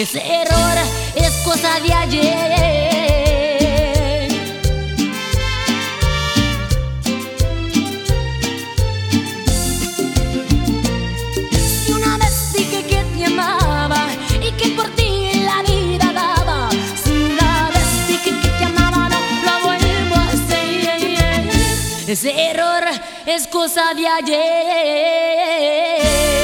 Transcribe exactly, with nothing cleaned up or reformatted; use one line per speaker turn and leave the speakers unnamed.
Ese error es cosa de ayer. Si una vez dije que te amaba y que por ti la vida daba, si una vez dije que te amaba, no lo vuelvo a hacer. Ese error es cosa de ayer.